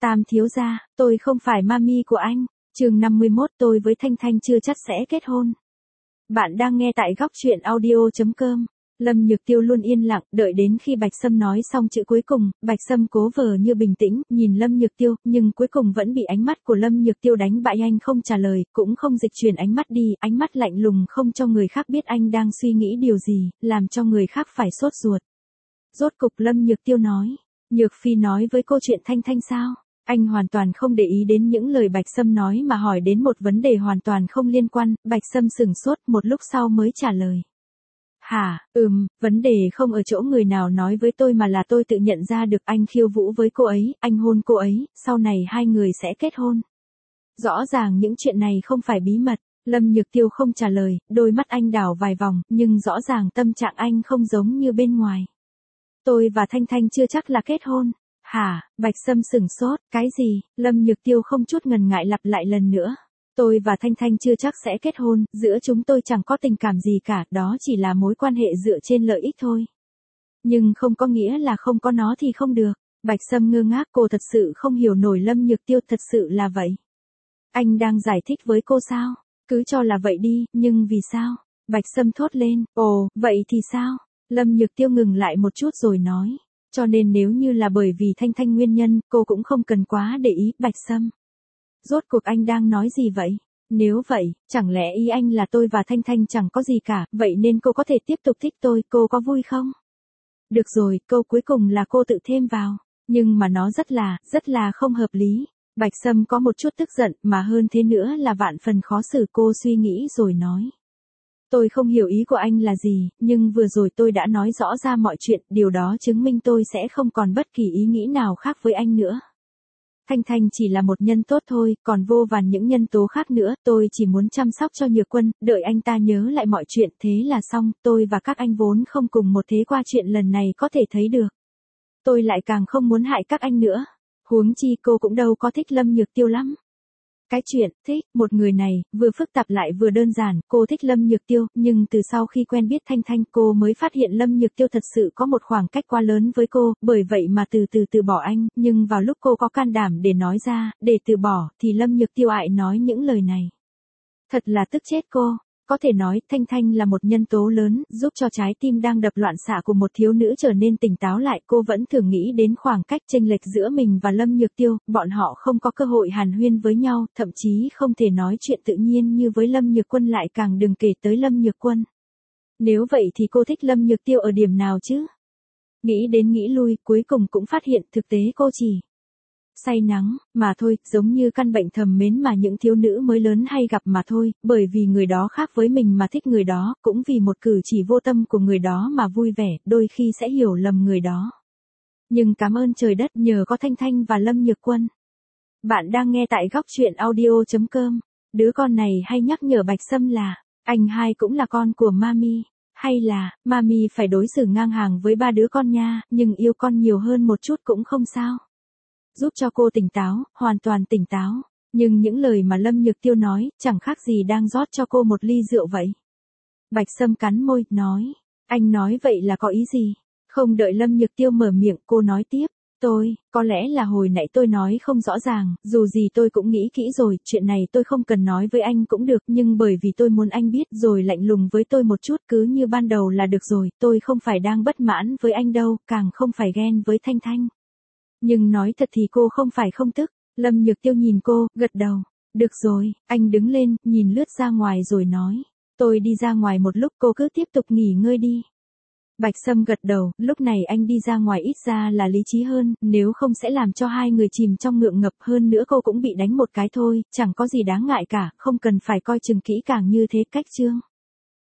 Tam thiếu gia, tôi không phải mami của anh. Chương 51, tôi với Thanh Thanh chưa chắc sẽ kết hôn. Bạn đang nghe tại góc truyện audio.com. Lâm Nhược Tiêu luôn yên lặng, đợi đến khi Bạch Sâm nói xong chữ cuối cùng, Bạch Sâm cố vờ như bình tĩnh, nhìn Lâm Nhược Tiêu, nhưng cuối cùng vẫn bị ánh mắt của Lâm Nhược Tiêu đánh bại. Anh không trả lời, cũng không dịch chuyển ánh mắt đi, ánh mắt lạnh lùng không cho người khác biết anh đang suy nghĩ điều gì, làm cho người khác phải sốt ruột. Rốt cục Lâm Nhược Tiêu nói, Nhược Phi nói với cô chuyện Thanh Thanh sao? Anh hoàn toàn không để ý đến những lời Bạch Sâm nói mà hỏi đến một vấn đề hoàn toàn không liên quan. Bạch Sâm sửng sốt một lúc sau mới trả lời. Hả, vấn đề không ở chỗ người nào nói với tôi mà là tôi tự nhận ra được anh khiêu vũ với cô ấy, anh hôn cô ấy, sau này hai người sẽ kết hôn. Rõ ràng những chuyện này không phải bí mật. Lâm Nhược Tiêu không trả lời, đôi mắt anh đảo vài vòng, nhưng rõ ràng tâm trạng anh không giống như bên ngoài. Tôi và Thanh Thanh chưa chắc là kết hôn. Hả, Bạch Sâm sửng sốt, cái gì? Lâm Nhược Tiêu không chút ngần ngại lặp lại lần nữa. Tôi và Thanh Thanh chưa chắc sẽ kết hôn, giữa chúng tôi chẳng có tình cảm gì cả, đó chỉ là mối quan hệ dựa trên lợi ích thôi. Nhưng không có nghĩa là không có nó thì không được. Bạch Sâm ngơ ngác, cô thật sự không hiểu nổi Lâm Nhược Tiêu, thật sự là vậy. Anh đang giải thích với cô sao? Cứ cho là vậy đi, nhưng vì sao? Bạch Sâm thốt lên, ồ, vậy thì sao? Lâm Nhược Tiêu ngừng lại một chút rồi nói. Cho nên nếu như là bởi vì Thanh Thanh nguyên nhân, cô cũng không cần quá để ý. Bạch Sâm. Rốt cuộc anh đang nói gì vậy? Nếu vậy, chẳng lẽ ý anh là tôi và Thanh Thanh chẳng có gì cả, vậy nên cô có thể tiếp tục thích tôi, cô có vui không? Được rồi, câu cuối cùng là cô tự thêm vào, nhưng mà nó rất là không hợp lý. Bạch Sâm có một chút tức giận, mà hơn thế nữa là vạn phần khó xử. Cô suy nghĩ rồi nói. Tôi không hiểu ý của anh là gì, nhưng vừa rồi tôi đã nói rõ ra mọi chuyện, điều đó chứng minh tôi sẽ không còn bất kỳ ý nghĩ nào khác với anh nữa. Thanh Thanh chỉ là một nhân tốt thôi, còn vô vàn những nhân tố khác nữa, tôi chỉ muốn chăm sóc cho Nhược Quân, đợi anh ta nhớ lại mọi chuyện, thế là xong. Tôi và các anh vốn không cùng một thế, qua chuyện lần này có thể thấy được. Tôi lại càng không muốn hại các anh nữa. Huống chi cô cũng đâu có thích Lâm Nhược Tiêu lắm. Cái chuyện thích một người này, vừa phức tạp lại vừa đơn giản. Cô thích Lâm Nhược Tiêu, nhưng từ sau khi quen biết Thanh Thanh, cô mới phát hiện Lâm Nhược Tiêu thật sự có một khoảng cách quá lớn với cô, bởi vậy mà từ bỏ anh. Nhưng vào lúc cô có can đảm để nói ra, để từ bỏ, thì Lâm Nhược Tiêu ại nói những lời này. Thật là tức chết cô. Có thể nói, Thanh Thanh là một nhân tố lớn, giúp cho trái tim đang đập loạn xạ của một thiếu nữ trở nên tỉnh táo lại. Cô vẫn thường nghĩ đến khoảng cách chênh lệch giữa mình và Lâm Nhược Tiêu, bọn họ không có cơ hội hàn huyên với nhau, thậm chí không thể nói chuyện tự nhiên như với Lâm Nhược Quân, lại càng đừng kể tới Lâm Nhược Quân. Nếu vậy thì cô thích Lâm Nhược Tiêu ở điểm nào chứ? Nghĩ đến nghĩ lui, cuối cùng cũng phát hiện thực tế cô chỉ say nắng, mà thôi, giống như căn bệnh thầm mến mà những thiếu nữ mới lớn hay gặp mà thôi, bởi vì người đó khác với mình mà thích người đó, cũng vì một cử chỉ vô tâm của người đó mà vui vẻ, đôi khi sẽ hiểu lầm người đó. Nhưng cảm ơn trời đất, nhờ có Thanh Thanh và Lâm Nhược Quân. Bạn đang nghe tại góc truyện audio.com. Đứa con này hay nhắc nhở Bạch Sâm là, anh hai cũng là con của Mami. Hay là, Mami phải đối xử ngang hàng với ba đứa con nha, nhưng yêu con nhiều hơn một chút cũng không sao. Giúp cho cô tỉnh táo, hoàn toàn tỉnh táo. Nhưng những lời mà Lâm Nhược Tiêu nói, chẳng khác gì đang rót cho cô một ly rượu vậy. Bạch Sâm cắn môi, nói. Anh nói vậy là có ý gì? Không đợi Lâm Nhược Tiêu mở miệng, cô nói tiếp. Có lẽ là hồi nãy tôi nói không rõ ràng, dù gì tôi cũng nghĩ kỹ rồi, chuyện này tôi không cần nói với anh cũng được, nhưng bởi vì tôi muốn anh biết rồi lạnh lùng với tôi một chút, cứ như ban đầu là được rồi, tôi không phải đang bất mãn với anh đâu, càng không phải ghen với Thanh Thanh. Nhưng nói thật thì cô không phải không tức. Lâm Nhược Tiêu nhìn cô, gật đầu. Được rồi, anh đứng lên, nhìn lướt ra ngoài rồi nói. Tôi đi ra ngoài một lúc, cô cứ tiếp tục nghỉ ngơi đi. Bạch Sâm gật đầu, lúc này anh đi ra ngoài ít ra là lý trí hơn, nếu không sẽ làm cho hai người chìm trong ngượng ngập, hơn nữa cô cũng bị đánh một cái thôi, chẳng có gì đáng ngại cả, không cần phải coi chừng kỹ càng như thế. Cách chương